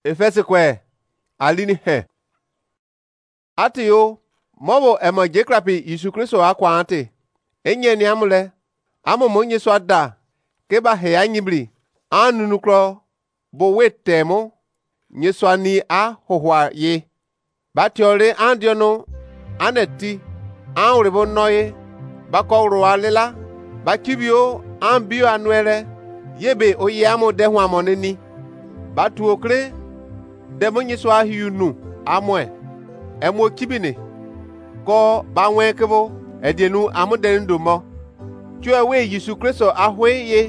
Efese kwe alini he. Ati yo mobo emo jekrapi Yesu Kristo akwa ati. Enye ni amule. Amo monye swada. Keba he anyibli. Anunukro bo wetemo. Nyeswa ni a hohwa ye. Batiole andiono aneti. Anurebo noye. Bako roalela. Bakibio ambio anuele. Yebe oye amo dehu amoneni. Batu okre. Demo nyeswa hiunu amwe. Emo kibine. Ko banwe kebo. Edienu amudeni domo. Chue we Yesu Kristo ahwe ye.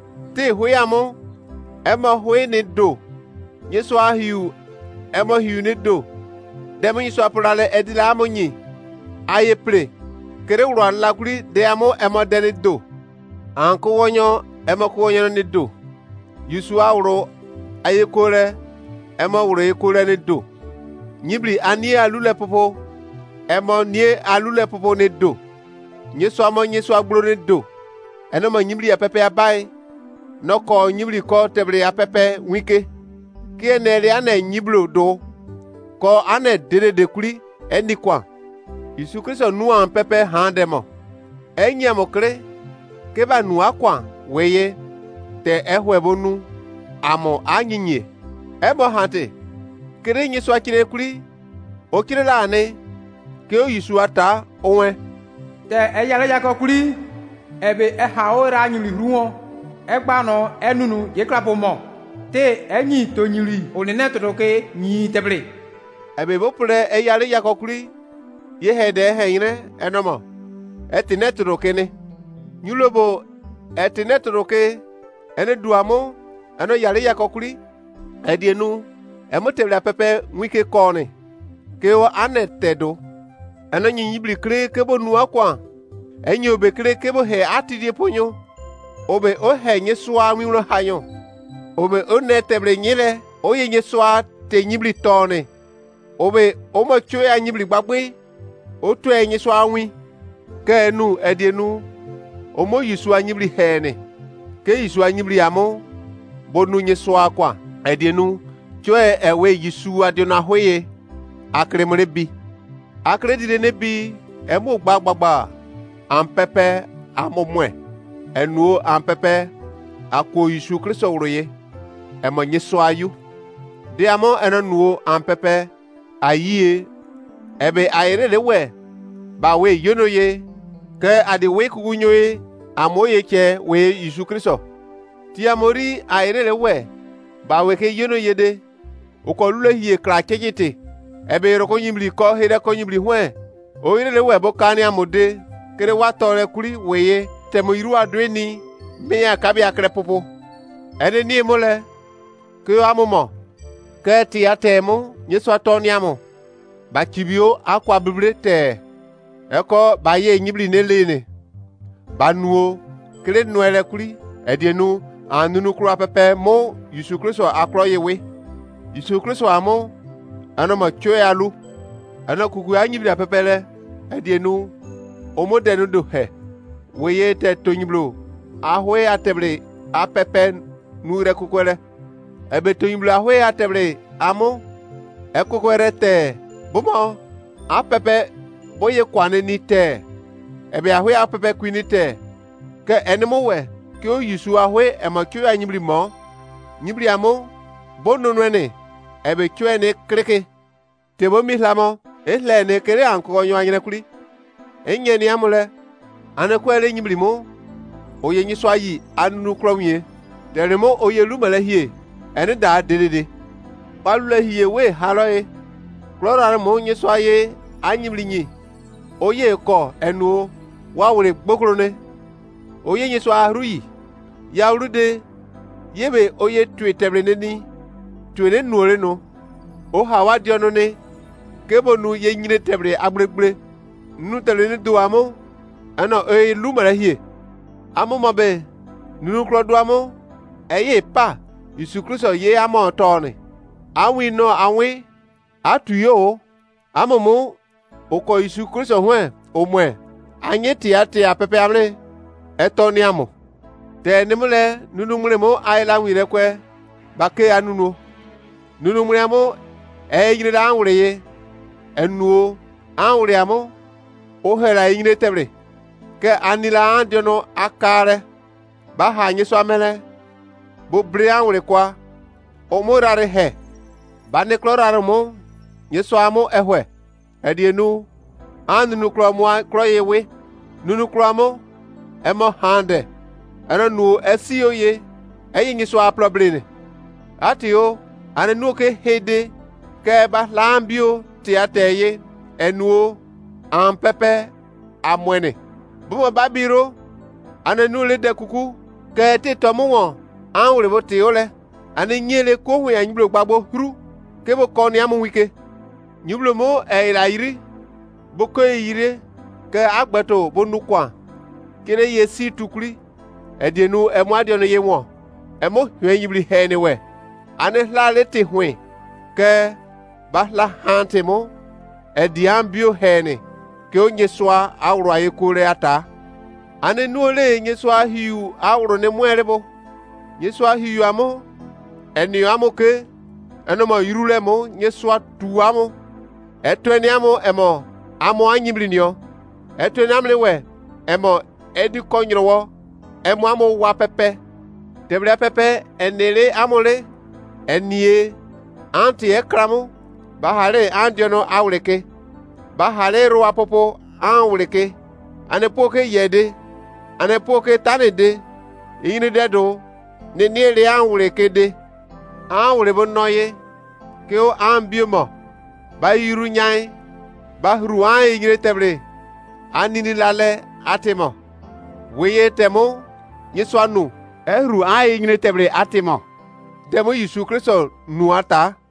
Te hwe amo. Emo hwe ne do. Nyeswa hiu. Emo hiu ne do. Demo nyeswa purale edila amo nyi. Aye pre. Kere uruan lakuri de emo deni do. Anko wonyo emo kuwonyo ne do. Yesu awro aye kore. Emo wuro ye kore ne do. Nyibli anie alule popo. Emo nie alule popo ne do. Nyeswa amo nyeswa agbro ne do. Eno mo nyibli ya pepe abai. Noko nyibli ko tebre ya pepe wike. Kie nere ane nyiblo do. Ko ane dede de kuli eni kwa. Yesu Kristo nuwa pepe handemo. Enye mokre. Keba nuwa kwa weye. Te ehwebonu. Amo anyinye. Ebo hante. Kere nyeswa kine kuli. Okire la ane. Ke o Yesu ata onwe. Te eyale yako kuli. Ebe ehao ra nyili ruo. Egbano enunu jeklapo mo. Te enyi to nyili onene totoke nyi tebre. Ebe bopure eyale yako kuli. Ye hede heine enomo. Etine totoke ne. Nyulobo etine totoke. Ene duamo. Eno yale yako kuli. Edienu. Emo tebre pepe wike kone. Keo ane tedo. Eno nyibli kre kebo nuwa kwa. Enyo be kre kebo he atidie ponyo. Obe o he nyeswa miuno hayo. Obe o ne tebre nyile. Oye nyeswa te nyibli tone. Obe o mo choya nyibli gbagbe. O tue nyeswa wi. Ke enu edienu. O mo yiswa nyibli hene. Ke yiswa nyibli amo. Bonu nyeswa kwa. Edienu. Choe ewe yisu adiona hoye. Akre mrebi. Akre dide nebi. Emo gbagba. Ampepe amomwe. Enuo ampepe. Ako Yesu Kristo uroye. Emo nyeso ayu. De amo enuo ampepe. Ayie. Ebe ayere we. Ba we yono ye. Ke ade we kugunyo ye. Amo ye ke we Yesu Kristo. Ti amori ayere we. Ba we ke yono ye de. Uko lule hiye kra kejete. Ebe roko nyimli ko hede ko nyimli hwe. O yere we bo kani amode. Kere watore kuli weye. Temo iru adweni. Meya kabi akre popo. Ede ni mole. Ke amomo. Ke ti atemo. Nyeso atoni amo. Ba kibio akwa bible te. Eko ba ye nyibli nelene. Ba nuo. Kere nuele kuli. Edienu. Anunu kura pepe mo. Yesu Kristo akro yewe. Yesu Kristo amo. Ano ma choe alu. Ano kuku anyibli apepele. Edienu. Omo denu do he. Weye te tonyiblo. Ahwe ateble. Apepe nure kukwele. Ebe tonyiblo ahwe ateble. Amo. Ekukwere te. Bomo. Apepe. Boye kwane ni te. Ebe ahwe apepe kwini te. Ke enemo we. Ke o Yesu ahwe ema kyo anyibli mo. Nyibli amo. Bono nwene. Ebe kyo ene kreke. Tebo mihlamo. Ehle ne kere anko nyo anyine kuli. Enye ni amule. Anakwele nyibli mo. Oye nyiswa yi anu kromye. Deremo oye lumele hie. Ene da dedede. Palule hie we haloe. Klora mo nyiswa ye anyibli nyi. Oye ko enu wawure gbokrone. Oye nyiswa ruyi. Ya urude. Yebe oye tue tebre neni. Tue nuore no. O hawa diono ne. Kebo nu ye nyine tebre agbregbre. Nu tebre ne do amo. Ano oye lumere hie. Amo mabe. Nunu klo do amo. Eye pa. Yesu Kristo ye amo tone. Awi no awi. Atu yo. Amo mo. Oko Yesu Kristo hwe. Omwe. Anye ti ate apepe amle. Etoni amo. Te nemule nunu mule mo ayla wire kwe. Bake anunu. nunu muriamo yine da anwure ye enuo anwuriamo o hera yine tebre ke anila andiono akare ba ha nyeso amele bo bre anwure kwa o morare he ba ne klorare mo nyeso amo ehwe edienu anunu klo yewe nunu klamo emo hande ana nu esio ye eyi nyeso aprobrene atio ana nu ke hede ke ba lambio tiateye enuo ampepe amwene bumo babiro ana nu le de kuku ke ti tomo anwure bo ti ole ana nyele ko hu ya nyiblo gbagbo huru ke bo ko ni amu wike nyiblo mo ira iri bo ko ire ke agbeto bo nukwa kire yesi tukuri edienu emo adiono ye won emo hwe nyibli he ni we ane la leti hwe ke ba la hante mo ediambio he ni ke onye soa awro aye kore ata ane nuole nye soa hiu awro ne mwerebo nye soa hiu amo eni amo ke enomo yirule mo nye soa tu amo etweni amo emo amo anyimlinio etweni amle we emo edi konyrowo emo amo wa pepe tebre pepe enele amole enie anti ekramo bahare andiono awleke bahare ro apopo awleke ane poke yede ane poke tanede yini dedo ne niele awleke de awlebo noye ke o ambiomo ba yiru nyai ba hru an yire tebre anini lale atemo weye temo yeso anu ehru an yire tebre atemo demo Yesu Kristo nu ata